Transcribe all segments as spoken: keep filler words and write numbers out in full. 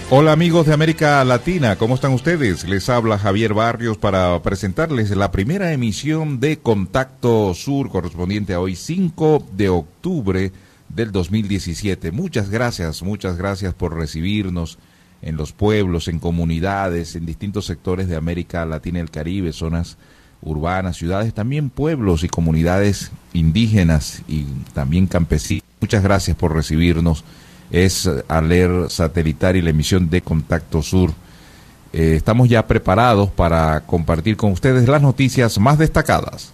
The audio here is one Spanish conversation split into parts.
Hola amigos de América Latina, ¿cómo están ustedes? Les habla Javier Barrios para presentarles la primera emisión de Contacto Sur correspondiente a hoy cinco de octubre del dos mil diecisiete. Muchas gracias, muchas gracias por recibirnos en los pueblos, en comunidades, en distintos sectores de América Latina y el Caribe, zonas urbanas, ciudades, también pueblos y comunidades indígenas y también campesinos. Muchas gracias por recibirnos. Es Aler Satelital y la emisión de Contacto Sur. Eh, estamos ya preparados para compartir con ustedes las noticias más destacadas.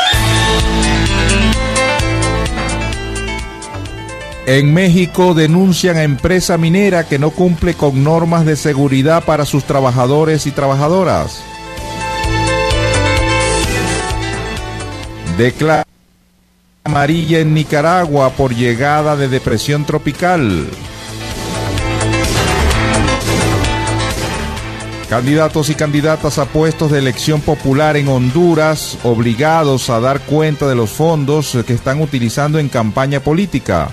En México denuncian a empresa minera que no cumple con normas de seguridad para sus trabajadores y trabajadoras. Declara amarilla en Nicaragua por llegada de depresión tropical. Candidatos y candidatas a puestos de elección popular en Honduras obligados a dar cuenta de los fondos que están utilizando en campaña política.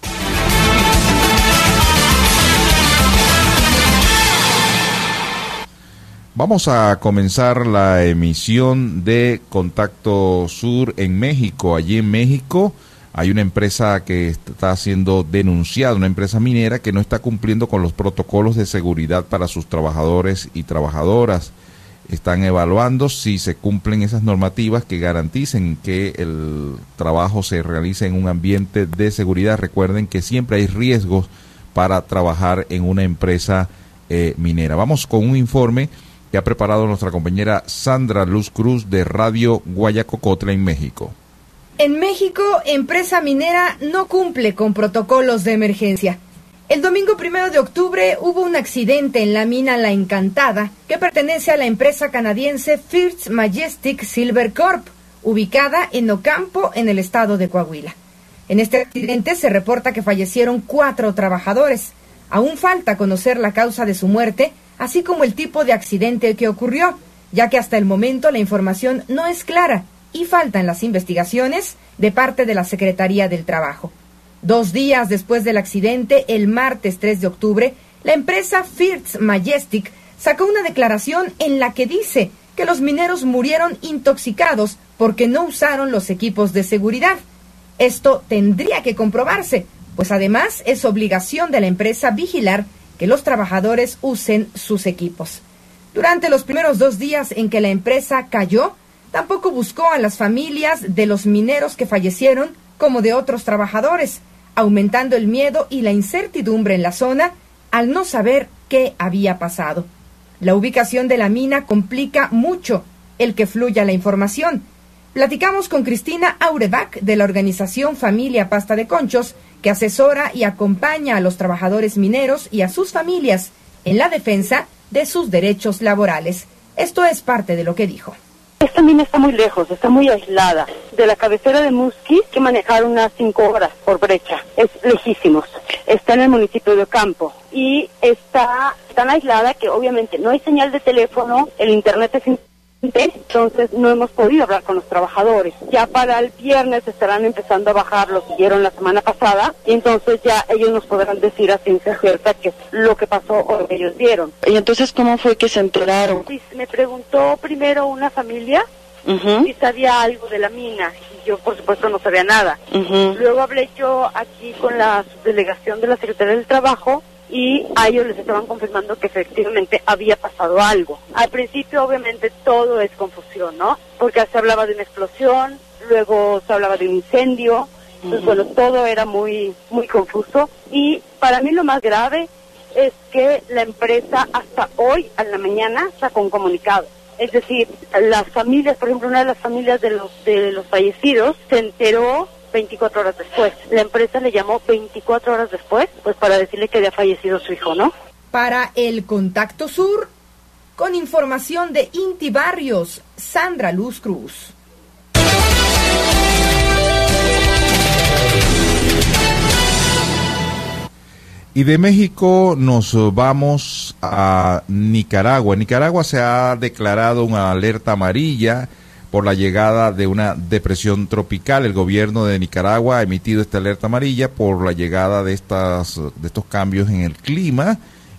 Vamos a comenzar la emisión de Contacto Sur en México. Allí en México hay una empresa que está siendo denunciada, una empresa minera que no está cumpliendo con los protocolos de seguridad para sus trabajadores y trabajadoras. Están evaluando si se cumplen esas normativas que garanticen que el trabajo se realice en un ambiente de seguridad. Recuerden que siempre hay riesgos para trabajar en una empresa eh, minera. Vamos con un informe que ha preparado nuestra compañera Sandra Luz Cruz de Radio Guayacocotla en México. En México, empresa minera no cumple con protocolos de emergencia. El domingo primero de octubre hubo un accidente en la mina La Encantada, que pertenece a la empresa canadiense First Majestic Silver Corp, ubicada en Ocampo, en el estado de Coahuila. En este accidente se reporta que fallecieron cuatro trabajadores. Aún falta conocer la causa de su muerte, así como el tipo de accidente que ocurrió, ya que hasta el momento la información no es clara y faltan las investigaciones de parte de la Secretaría del Trabajo. Dos días después del accidente, el martes tres de octubre, la empresa First Majestic sacó una declaración en la que dice que los mineros murieron intoxicados porque no usaron los equipos de seguridad. Esto tendría que comprobarse, pues además es obligación de la empresa vigilar que los trabajadores usen sus equipos. Durante los primeros dos días en que la empresa cayó, tampoco buscó a las familias de los mineros que fallecieron como de otros trabajadores, aumentando el miedo y la incertidumbre en la zona al no saber qué había pasado. La ubicación de la mina complica mucho el que fluya la información. Platicamos con Cristina Aurebach de la organización Familia Pasta de Conchos, que asesora y acompaña a los trabajadores mineros y a sus familias en la defensa de sus derechos laborales. Esto es parte de lo que dijo. Esta mina está muy lejos, está muy aislada. De la cabecera de Musquis, hay que manejar unas cinco horas por brecha. Es lejísimos. Está en el municipio de Ocampo. Y está tan aislada que obviamente no hay señal de teléfono, el internet es imposible. Entonces no hemos podido hablar con los trabajadores. Ya para el viernes estarán empezando a bajar, lo siguieron la semana pasada, y entonces ya ellos nos podrán decir a ciencia cierta qué es lo que pasó o lo que ellos vieron. ¿Y entonces cómo fue que se enteraron? Sí, me preguntó primero una familia uh-huh. si sabía algo de la mina, y yo por supuesto no sabía nada. Uh-huh. Luego hablé yo aquí con la delegación de la Secretaría del Trabajo, y a ellos les estaban confirmando que efectivamente había pasado algo. Al principio obviamente todo es confusión, ¿no? Porque se hablaba de una explosión, luego se hablaba de un incendio, entonces uh-huh. bueno, todo era muy, muy confuso. Y para mí lo más grave es que la empresa hasta hoy a la mañana sacó un comunicado. Es decir, las familias, por ejemplo, una de las familias de los, de los fallecidos se enteró veinticuatro horas después. La empresa le llamó veinticuatro horas después, pues para decirle que había fallecido su hijo, ¿no? Para el Contacto Sur, con información de Inti Barrios, Sandra Luz Cruz. Y de México nos vamos a Nicaragua. En Nicaragua se ha declarado una alerta amarilla por la llegada de una depresión tropical. El gobierno de Nicaragua ha emitido esta alerta amarilla por la llegada de estas de estos cambios en el clima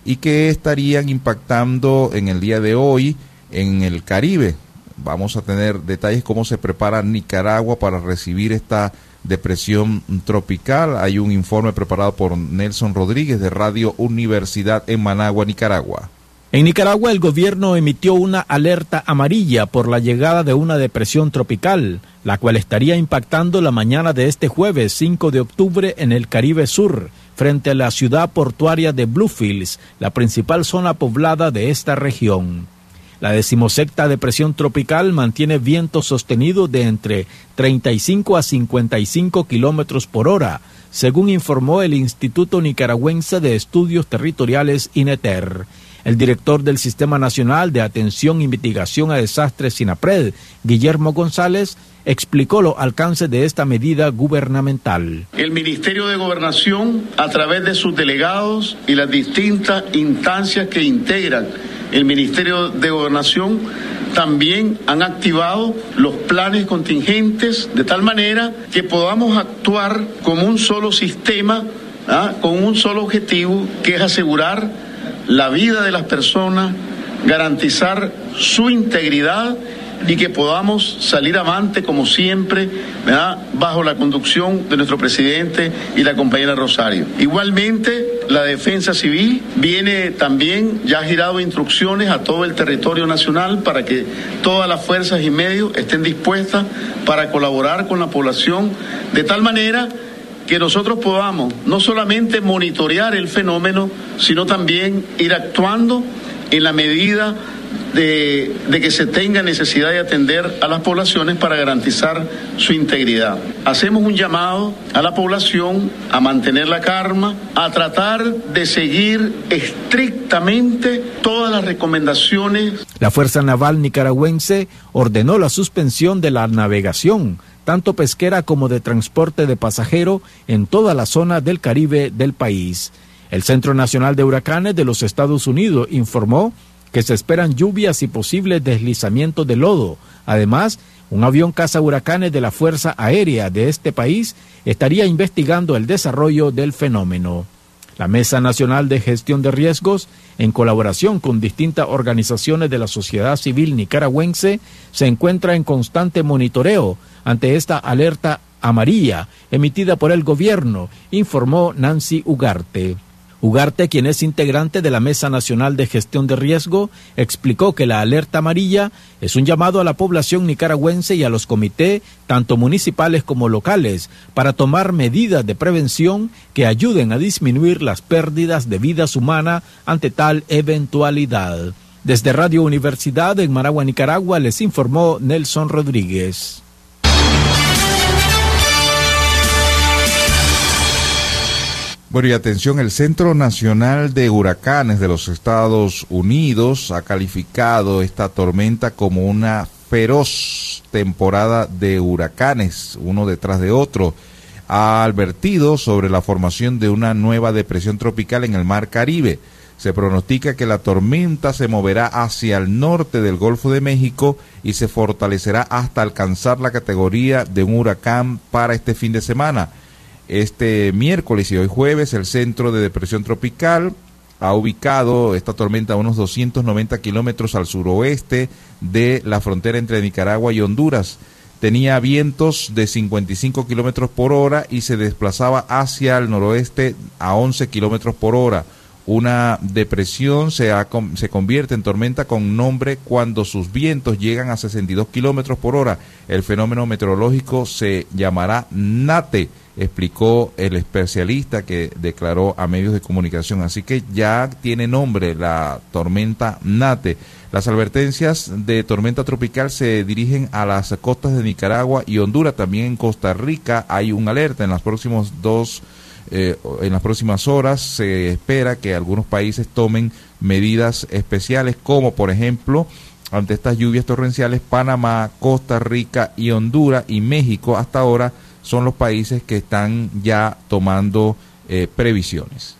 y que estarían impactando en el día de hoy en el Caribe. Vamos a tener detalles cómo se prepara Nicaragua para recibir esta depresión tropical. Hay un informe preparado por Nelson Rodríguez de Radio Universidad en Managua, Nicaragua. En Nicaragua, el gobierno emitió una alerta amarilla por la llegada de una depresión tropical, la cual estaría impactando la mañana de este jueves cinco de octubre en el Caribe Sur, frente a la ciudad portuaria de Bluefields, la principal zona poblada de esta región. La decimosexta depresión tropical mantiene vientos sostenidos de entre treinta y cinco a cincuenta y cinco kilómetros por hora, según informó el Instituto Nicaragüense de Estudios Territoriales INETER. El director del Sistema Nacional de Atención y Mitigación a Desastres SINAPRED, Guillermo González, explicó los alcances de esta medida gubernamental. El Ministerio de Gobernación, a través de sus delegados y las distintas instancias que integran el Ministerio de Gobernación, también han activado los planes contingentes de tal manera que podamos actuar como un solo sistema, ¿ah? con un solo objetivo, que es asegurar la vida de las personas, garantizar su integridad y que podamos salir avante como siempre, ¿verdad?, bajo la conducción de nuestro presidente y la compañera Rosario. Igualmente, la Defensa Civil viene también, ya ha girado instrucciones a todo el territorio nacional para que todas las fuerzas y medios estén dispuestas para colaborar con la población de tal manera que nosotros podamos no solamente monitorear el fenómeno, sino también ir actuando en la medida de, de que se tenga necesidad de atender a las poblaciones para garantizar su integridad. Hacemos un llamado a la población a mantener la calma, a tratar de seguir estrictamente todas las recomendaciones. La Fuerza Naval Nicaragüense ordenó la suspensión de la navegación, tanto pesquera como de transporte de pasajero, en toda la zona del Caribe del país. El Centro Nacional de Huracanes de los Estados Unidos informó que se esperan lluvias y posibles deslizamientos de lodo. Además, un avión cazahuracanes de la Fuerza Aérea de este país estaría investigando el desarrollo del fenómeno. La Mesa Nacional de Gestión de Riesgos, en colaboración con distintas organizaciones de la sociedad civil nicaragüense, se encuentra en constante monitoreo ante esta alerta amarilla emitida por el gobierno, informó Nancy Ugarte. Ugarte, quien es integrante de la Mesa Nacional de Gestión de Riesgo, explicó que la alerta amarilla es un llamado a la población nicaragüense y a los comités, tanto municipales como locales, para tomar medidas de prevención que ayuden a disminuir las pérdidas de vidas humanas ante tal eventualidad. Desde Radio Universidad en Managua, Nicaragua, les informó Nelson Rodríguez. Bueno, y atención, el Centro Nacional de Huracanes de los Estados Unidos ha calificado esta tormenta como una feroz temporada de huracanes, uno detrás de otro. Ha advertido sobre la formación de una nueva depresión tropical en el Mar Caribe. Se pronostica que la tormenta se moverá hacia el norte del Golfo de México y se fortalecerá hasta alcanzar la categoría de un huracán para este fin de semana. Este miércoles y hoy jueves, el Centro de Depresión Tropical ha ubicado esta tormenta a unos doscientos noventa kilómetros al suroeste de la frontera entre Nicaragua y Honduras. Tenía vientos de cincuenta y cinco kilómetros por hora y se desplazaba hacia el noroeste a once kilómetros por hora. Una depresión se, ha, se convierte en tormenta con nombre cuando sus vientos llegan a sesenta y dos kilómetros por hora. El fenómeno meteorológico se llamará Nate, explicó el especialista que declaró a medios de comunicación. Así que ya tiene nombre la tormenta Nate. Las advertencias de tormenta tropical se dirigen a las costas de Nicaragua y Honduras. También en Costa Rica hay un alerta. En las próximas dos Eh, en las próximas horas se espera que algunos países tomen medidas especiales, como por ejemplo, ante estas lluvias torrenciales, Panamá, Costa Rica y Honduras y México hasta ahora son los países que están ya tomando eh, previsiones.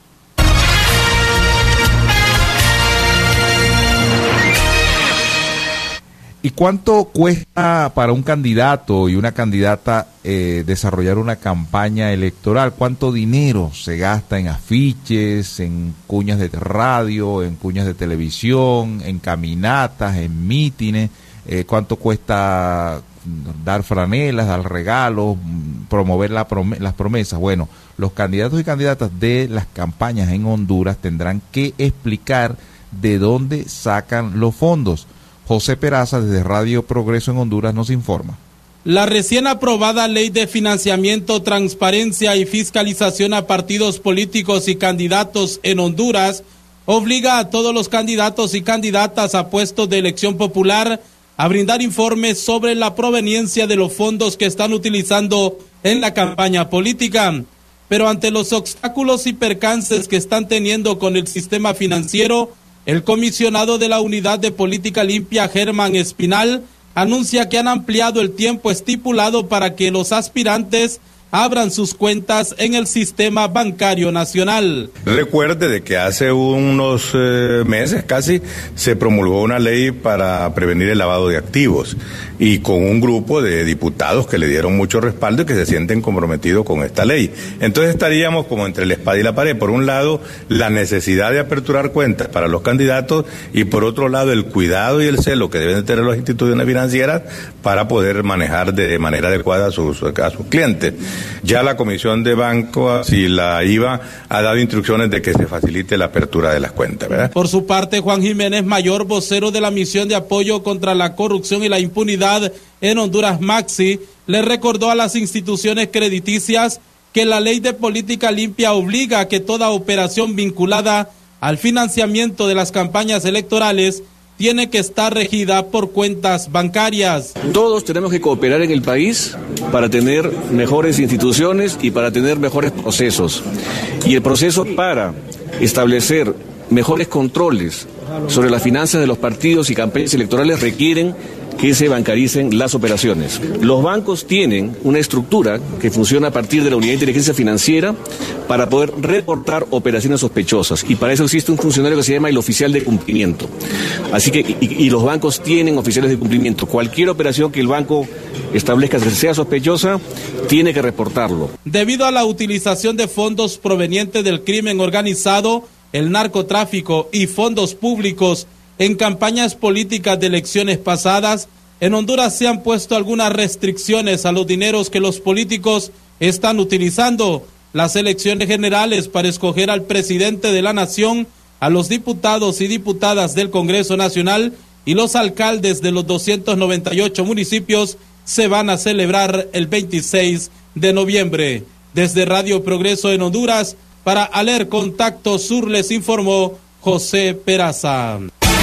¿Y cuánto cuesta para un candidato y una candidata eh, desarrollar una campaña electoral? ¿Cuánto dinero se gasta en afiches, en cuñas de radio, en cuñas de televisión, en caminatas, en mítines? Eh, ¿Cuánto cuesta dar franelas, dar regalos, promover la prom- las promesas? Bueno, los candidatos y candidatas de las campañas en Honduras tendrán que explicar de dónde sacan los fondos. José Peraza, desde Radio Progreso en Honduras, nos informa. La recién aprobada Ley de Financiamiento, Transparencia y Fiscalización a Partidos Políticos y Candidatos en Honduras obliga a todos los candidatos y candidatas a puestos de elección popular a brindar informes sobre la proveniencia de los fondos que están utilizando en la campaña política. Pero ante los obstáculos y percances que están teniendo con el sistema financiero, el comisionado de la Unidad de Política Limpia, Germán Espinal, anuncia que han ampliado el tiempo estipulado para que los aspirantes abran sus cuentas en el sistema bancario nacional. Recuerde de que hace unos eh, meses casi se promulgó una ley para prevenir el lavado de activos y con un grupo de diputados que le dieron mucho respaldo y que se sienten comprometidos con esta ley. Entonces estaríamos como entre la espada y la pared. Por un lado, la necesidad de aperturar cuentas para los candidatos y por otro lado, el cuidado y el celo que deben de tener las instituciones financieras para poder manejar de manera adecuada a sus, a sus clientes. Ya la Comisión de Banco y la I V A ha dado instrucciones de que se facilite la apertura de las cuentas, ¿verdad? Por su parte, Juan Jiménez Mayor, vocero de la Misión de Apoyo contra la Corrupción y la Impunidad en Honduras, MAXI, le recordó a las instituciones crediticias que la Ley de Política Limpia obliga a que toda operación vinculada al financiamiento de las campañas electorales tiene que estar regida por cuentas bancarias. Todos tenemos que cooperar en el país para tener mejores instituciones y para tener mejores procesos. Y el proceso para establecer mejores controles sobre las finanzas de los partidos y campañas electorales requieren que se bancaricen las operaciones. Los bancos tienen una estructura que funciona a partir de la Unidad de Inteligencia Financiera para poder reportar operaciones sospechosas y para eso existe un funcionario que se llama el oficial de cumplimiento. Así que, y, y los bancos tienen oficiales de cumplimiento. Cualquier operación que el banco establezca que sea sospechosa, tiene que reportarlo. Debido a la utilización de fondos provenientes del crimen organizado, el narcotráfico y fondos públicos en campañas políticas de elecciones pasadas, en Honduras se han puesto algunas restricciones a los dineros que los políticos están utilizando. Las elecciones generales para escoger al presidente de la nación, a los diputados y diputadas del Congreso Nacional y los alcaldes de los doscientos noventa y ocho municipios se van a celebrar el veintiséis de noviembre. Desde Radio Progreso en Honduras, para Aler Contacto Sur les informó José Peraza.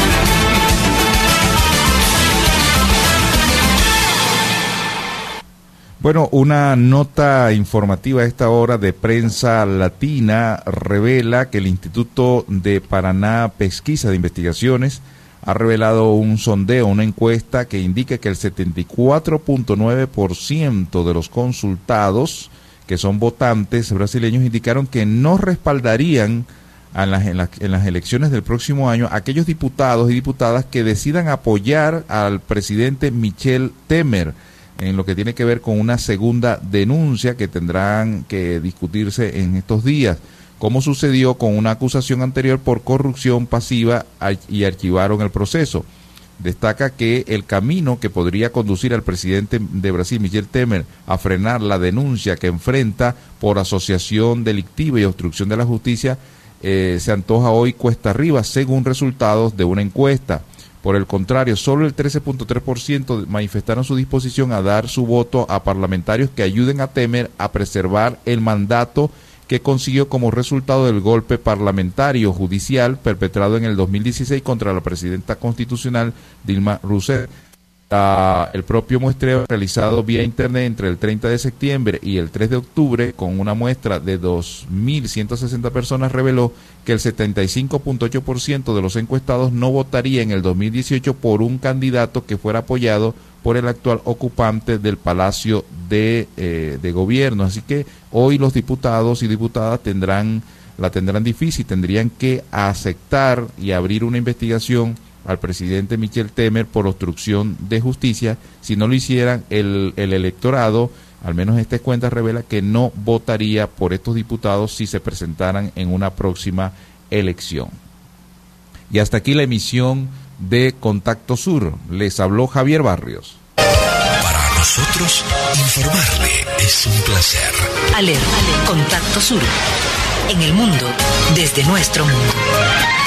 Bueno, una nota informativa a esta hora de Prensa Latina revela que el Instituto de Paraná Pesquisa de Investigaciones ha revelado un sondeo, una encuesta que indica que el setenta y cuatro punto nueve por ciento de los consultados, que son votantes brasileños, indicaron que no respaldarían en las, en, las, en las elecciones del próximo año a aquellos diputados y diputadas que decidan apoyar al presidente Michel Temer en lo que tiene que ver con una segunda denuncia que tendrán que discutirse en estos días, como sucedió con una acusación anterior por corrupción pasiva y archivaron el proceso. Destaca que el camino que podría conducir al presidente de Brasil, Michel Temer, a frenar la denuncia que enfrenta por asociación delictiva y obstrucción de la justicia, eh, se antoja hoy cuesta arriba, según resultados de una encuesta. Por el contrario, solo el trece punto tres por ciento manifestaron su disposición a dar su voto a parlamentarios que ayuden a Temer a preservar el mandato que consiguió como resultado del golpe parlamentario judicial perpetrado en el dos mil dieciséis contra la presidenta constitucional Dilma Rousseff. Uh, el propio muestreo realizado vía internet entre el treinta de septiembre y el tres de octubre con una muestra de dos mil ciento sesenta personas reveló que el setenta y cinco punto ocho por ciento de los encuestados no votaría en el dos mil dieciocho por un candidato que fuera apoyado por el actual ocupante del Palacio de, eh, de Gobierno. Así que hoy los diputados y diputadas tendrán la tendrán difícil, tendrían que aceptar y abrir una investigación al presidente Michel Temer por obstrucción de justicia. Si no lo hicieran, el, el electorado, al menos esta cuenta revela que no votaría por estos diputados si se presentaran en una próxima elección. Y hasta aquí la emisión de Contacto Sur. Les habló Javier Barrios. Para nosotros, informarle es un placer. Ale, Ale, Contacto Sur. En el mundo, desde nuestro mundo.